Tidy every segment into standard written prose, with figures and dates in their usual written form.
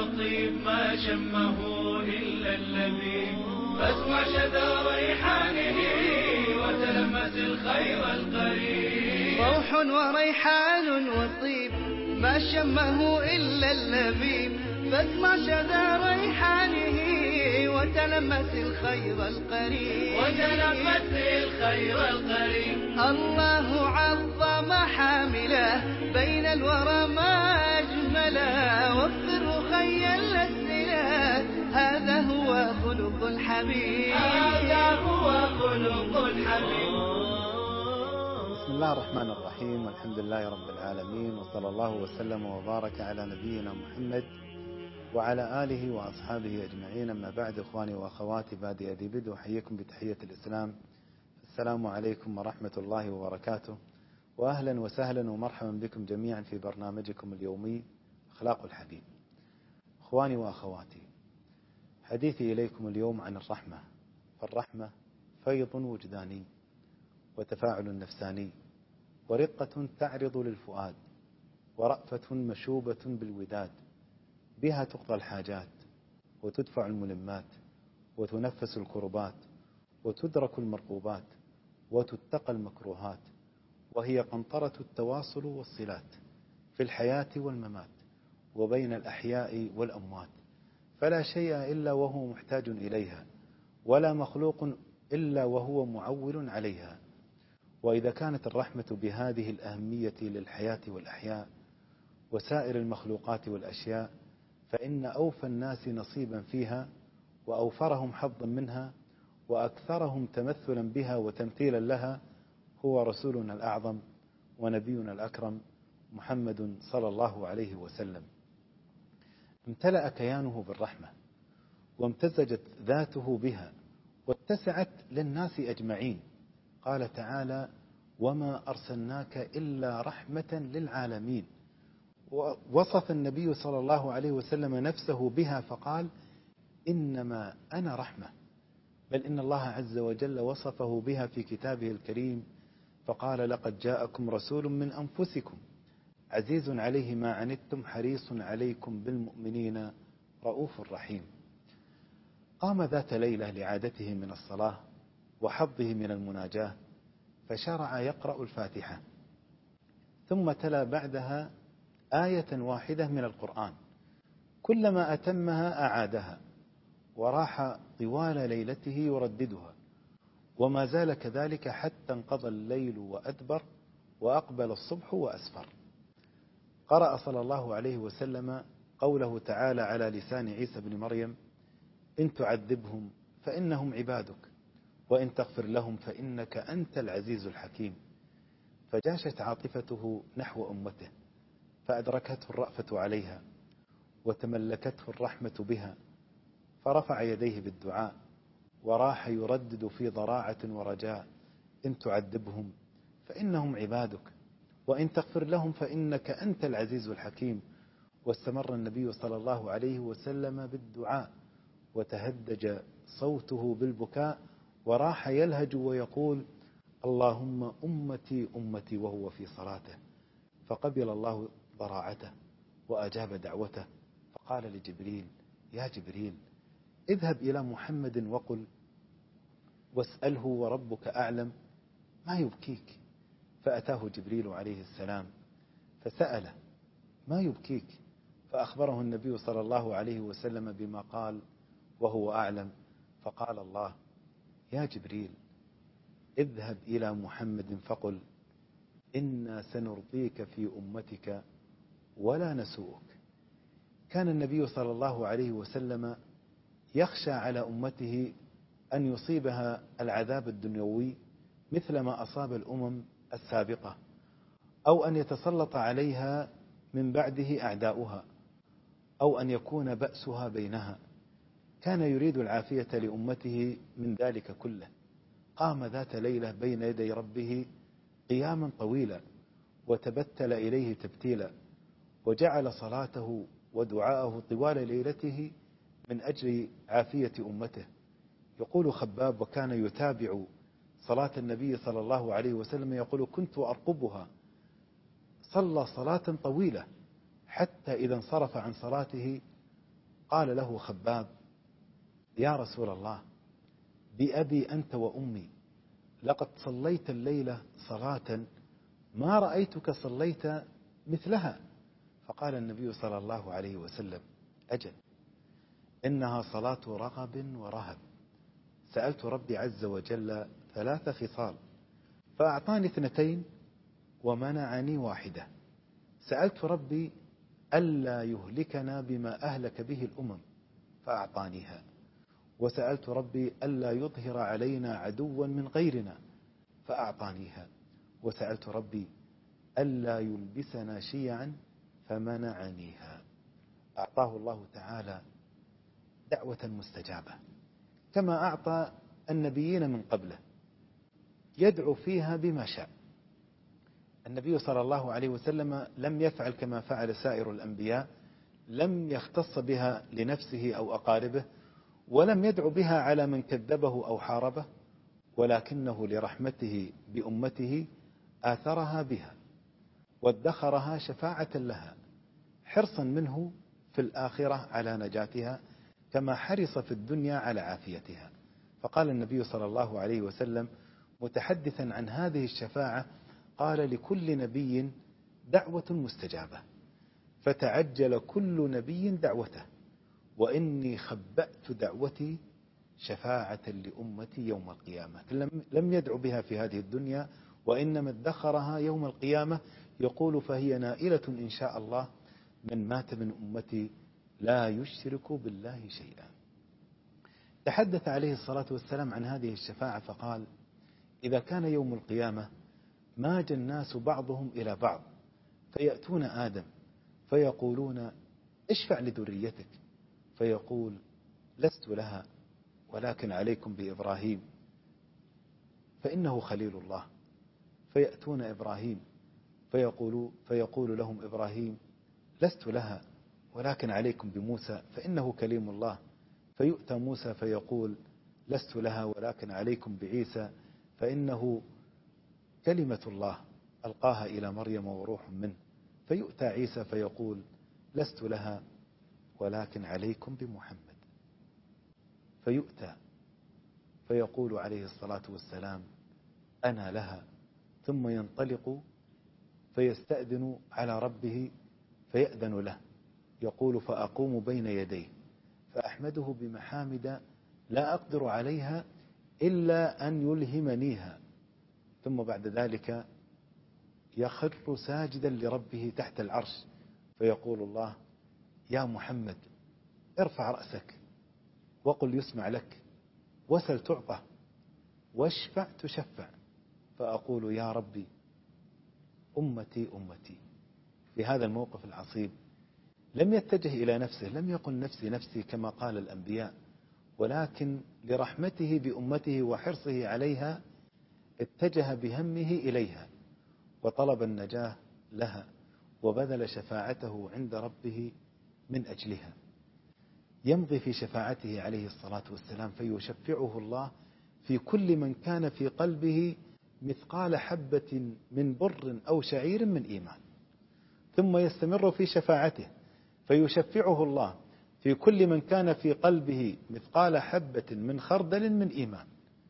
وطيب ما شمه إلا اللبيب، فاسمع شذا ريحانه وتلمس الخير القريب. روح وريحان وطيب ما شمه إلا اللبيب، فاسمع شذا ريحانه وتلمس الخير القريب. الله عظم حامله بين الورى ما أجمله، وفر خي الأسئلة هذا هو خلق الحبيب. بسم الله الرحمن الرحيم، والحمد لله رب العالمين، وصلى الله وسلم وبارك على نبينا محمد وعلى آله وأصحابه أجمعين. أما بعد، إخواني وأخواتي، بادئ أدي بدء أحييكم بتحية الإسلام. السلام عليكم ورحمة الله وبركاته، وأهلا وسهلا ومرحبا بكم جميعا في برنامجكم اليومي أخلاق الحبيب. إخواني وأخواتي، حديثي إليكم اليوم عن الرحمة، فالرحمة فيض وجداني وتفاعل نفساني، ورقة تعرض للفؤاد، ورأفة مشوبة بالوداد، بها تقضى الحاجات وتدفع الملمات، وتنفس الكربات، وتدرك المرغوبات، وتتقى المكروهات، وهي قنطرة التواصل والصلات في الحياة والممات، وبين الأحياء والأموات، فلا شيء إلا وهو محتاج إليها، ولا مخلوق إلا وهو معول عليها. وإذا كانت الرحمة بهذه الأهمية للحياة والأحياء وسائر المخلوقات والأشياء، فإن أوفى الناس نصيبا فيها وأوفرهم حظا منها وأكثرهم تمثلا بها وتمثيلا لها هو رسولنا الأعظم ونبينا الأكرم محمد صلى الله عليه وسلم. امتلأ كيانه بالرحمة، وامتزجت ذاته بها، واتسعت للناس أجمعين. قال تعالى: وما أرسلناك إلا رحمة للعالمين. ووصف النبي صلى الله عليه وسلم نفسه بها فقال: إنما أنا رحمة. بل إن الله عز وجل وصفه بها في كتابه الكريم فقال: لقد جاءكم رسول من أنفسكم عزيز عليه ما عنتم حريص عليكم بالمؤمنين رؤوف رحيم. قام ذات ليلة لعادته من الصلاة وحظه من المناجاة، فشرع يقرأ الفاتحة، ثم تلا بعدها آية واحدة من القرآن، كلما أتمها أعادها، وراح طوال ليلته يرددها، وما زال كذلك حتى انقضى الليل وأدبر وأقبل الصبح وأسفر. قرأ صلى الله عليه وسلم قوله تعالى على لسان عيسى بن مريم: إن تعذبهم فإنهم عبادك، وإن تغفر لهم فإنك أنت العزيز الحكيم. فجاشت عاطفته نحو أمته، فأدركته الرأفة عليها، وتملكته الرحمة بها، فرفع يديه بالدعاء، وراح يردد في ضراعة ورجاء: إن تعذبهم فإنهم عبادك، وإن تغفر لهم فإنك أنت العزيز الحكيم. واستمر النبي صلى الله عليه وسلم بالدعاء، وتهدج صوته بالبكاء، وراح يلهج ويقول: اللهم أمتي أمتي، وهو في صلاته. فقبل الله ضراعته وأجاب دعوته، فقال لجبريل: يا جبريل، اذهب إلى محمد وقل واسأله وربك أعلم ما يبكيك. فأتاه جبريل عليه السلام فسأله: ما يبكيك؟ فأخبره النبي صلى الله عليه وسلم بما قال وهو أعلم. فقال الله: يا جبريل، اذهب إلى محمد فقل إنا سنرضيك في أمتك ولا نسوءك. كان النبي صلى الله عليه وسلم يخشى على أمته أن يصيبها العذاب الدنيوي مثل ما أصاب الأمم السابقة، أو أن يتسلط عليها من بعده أعداؤها، أو أن يكون بأسها بينها. كان يريد العافية لأمته من ذلك كله. قام ذات ليلة بين يدي ربه قياما طويلا، وتبتل إليه تبتيلا، وجعل صلاته ودعاءه طوال ليلته من أجل عافية أمته. يقول خباب: وكان يتابع صلاة النبي صلى الله عليه وسلم، يقول: كنت أرقبها. صلى صلاة طويلة حتى إذا انصرف عن صلاته قال له خباب: يا رسول الله، بأبي أنت وأمي، لقد صليت الليلة صلاة ما رأيتك صليت مثلها. فقال النبي صلى الله عليه وسلم: أجل، إنها صلاة رغب ورهب. سألت ربي عز وجل 3 خصال فأعطاني 2 ومنعني 1. سألت ربي ألا يهلكنا بما أهلك به الأمم فأعطانيها، وسألت ربي ألا يظهر علينا عدوا من غيرنا فأعطانيها، وسألت ربي ألا يلبسنا شيعا فمنعنيها. أعطاه الله تعالى دعوة مستجابة كما أعطى النبيين من قبله، يدعو فيها بما شاء. النبي صلى الله عليه وسلم لم يفعل كما فعل سائر الأنبياء، لم يختص بها لنفسه أو أقاربه، ولم يدعو بها على من كذبه أو حاربه، ولكنه لرحمته بأمته آثرها بها وادخرها شفاعة لها، حرصا منه في الآخرة على نجاتها كما حرص في الدنيا على عافيتها. فقال النبي صلى الله عليه وسلم متحدثا عن هذه الشفاعة، قال: لكل نبي دعوة مستجابة، فتعجل كل نبي دعوته، وإني خبأت دعوتي شفاعة لأمتي يوم القيامة. لم يدعو بها في هذه الدنيا، وإنما ادخرها يوم القيامة، يقول: فهي نائلة إن شاء الله من مات من أمتي لا يشرك بالله شيئا. تحدث عليه الصلاة والسلام عن هذه الشفاعة فقال: إذا كان يوم القيامة ماج الناس بعضهم إلى بعض، فيأتون آدم فيقولون: اشفع لذريتك، فيقول: لست لها، ولكن عليكم بإبراهيم فإنه خليل الله. فيأتون إبراهيم فيقول لهم إبراهيم: لست لها، ولكن عليكم بموسى فإنه كليم الله. فيؤتى موسى فيقول: لست لها، ولكن عليكم بعيسى فإنه كلمة الله ألقاها إلى مريم وروح منه. فيؤتى عيسى فيقول: لست لها، ولكن عليكم بمحمد. فيؤتى فيقول عليه الصلاة والسلام: أنا لها، ثم ينطلق فيستأذن على ربه فيأذن له، يقول: فأقوم بين يديه فأحمده بمحامد لا أقدر عليها إلا أن يلهمنيها، ثم بعد ذلك يخر ساجدا لربه تحت العرش، فيقول الله: يا محمد، ارفع رأسك وقل يسمع لك، وسل تعطى، واشفع تشفع. فأقول: يا ربي، أمتي أمتي. في هذا الموقف العصيب لم يتجه إلى نفسه، لم يقل نفسي نفسي كما قال الأنبياء، ولكن لرحمته بأمته وحرصه عليها اتجه بهمه إليها وطلب النجاة لها، وبذل شفاعته عند ربه من أجلها. يمضي في شفاعته عليه الصلاة والسلام فيشفعه الله في كل من كان في قلبه مثقال حبة من بر أو شعير من إيمان، ثم يستمر في شفاعته فيشفعه الله في كل من كان في قلبه مثقال حبة من خردل من إيمان،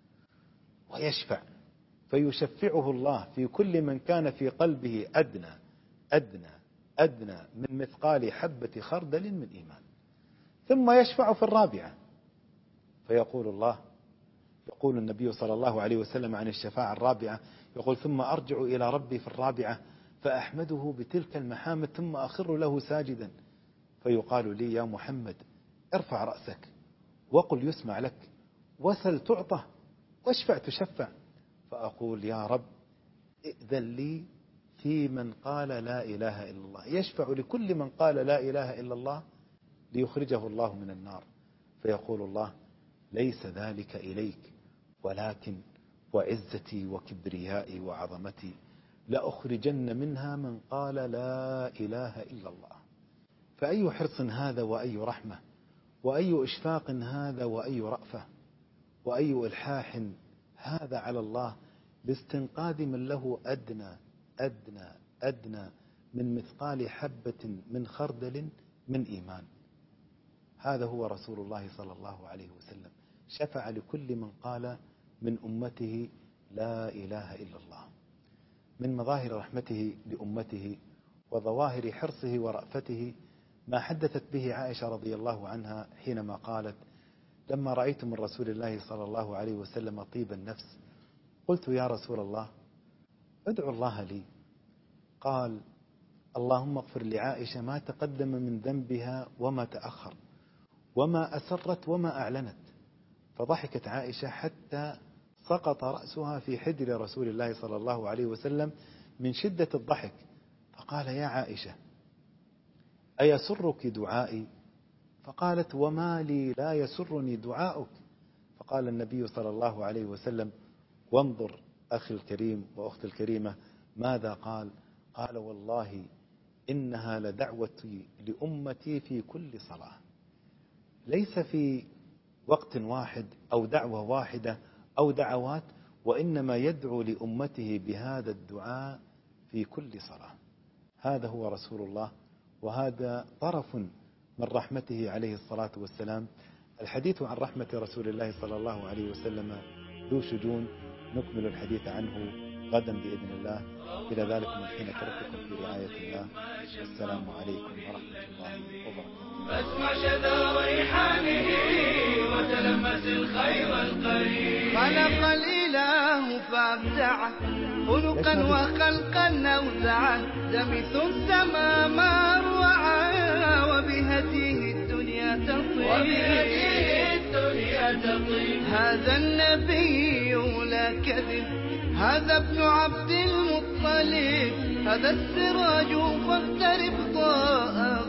ويشفع فيشفعه الله في كل من كان في قلبه أدنى أدنى أدنى من مثقال حبة خردل من إيمان، ثم يشفع في الرابعة فيقول الله، يقول النبي صلى الله عليه وسلم عن الشفاعة الرابعة، يقول: ثم أرجع إلى ربي في الرابعة فأحمده بتلك المحامد ثم أخر له ساجدا، فيقال لي: يا محمد، ارفع رأسك وقل يسمع لك، وسل تعطى، واشفع تشفع. فأقول: يا رب، ائذن لي في من قال لا إله إلا الله. يشفع لكل من قال لا إله إلا الله ليخرجه الله من النار. فيقول الله: ليس ذلك إليك، ولكن وعزتي وكبريائي وعظمتي لأخرجن منها من قال لا إله إلا الله. فأي حرص هذا، وأي رحمة، وأي إشفاق هذا، وأي رأفة، وأي إلحاح هذا على الله لاستنقاذ من له أدنى أدنى أدنى من مثقال حبة من خردل من إيمان. هذا هو رسول الله صلى الله عليه وسلم، شفع لكل من قال من أمته لا إله إلا الله. من مظاهر رحمته لأمته وظواهر حرصه ورأفته ما حدثت به عائشة رضي الله عنها حينما قالت: لما رأيت من رسول الله صلى الله عليه وسلم طيب النفس قلت يا رسول الله ادعو الله لي. قال: اللهم اغفر لعائشة ما تقدم من ذنبها وما تأخر وما أسرت وما أعلنت. فضحكت عائشة حتى سقط رأسها في حجر رسول الله صلى الله عليه وسلم من شدة الضحك، فقال: يا عائشة أيسرك دعائي؟ فقالت: وما لي لا يسرني دعاؤك. فقال النبي صلى الله عليه وسلم: وانظر أخي الكريم وأختي الكريمة ماذا قال؟ قال: والله إنها لدعوتي لأمتي في كل صلاة، ليس في وقت واحد أو دعوة واحدة أو دعوات، وإنما يدعو لأمته بهذا الدعاء في كل صلاة. هذا هو رسول الله، وهذا طرف من رحمته عليه الصلاة والسلام. الحديث عن رحمة رسول الله صلى الله عليه وسلم ذو شجون، نكمل الحديث عنه غدا بإذن الله. إلى ذلك من حين ترككم في رعاية الله، والسلام عليكم ورحمة الله وبركاته. فاسمع شذا ريحانه وتلمس الخير القريب. خلق الإله فابدعه خلقا وخلقا أوزعه، دمث السما ما أروعه وبهديه الدنيا تطيب. هذا النبي لا كذب، هذا ابن عبد المطلب، هذا السراج فاقترب ضاء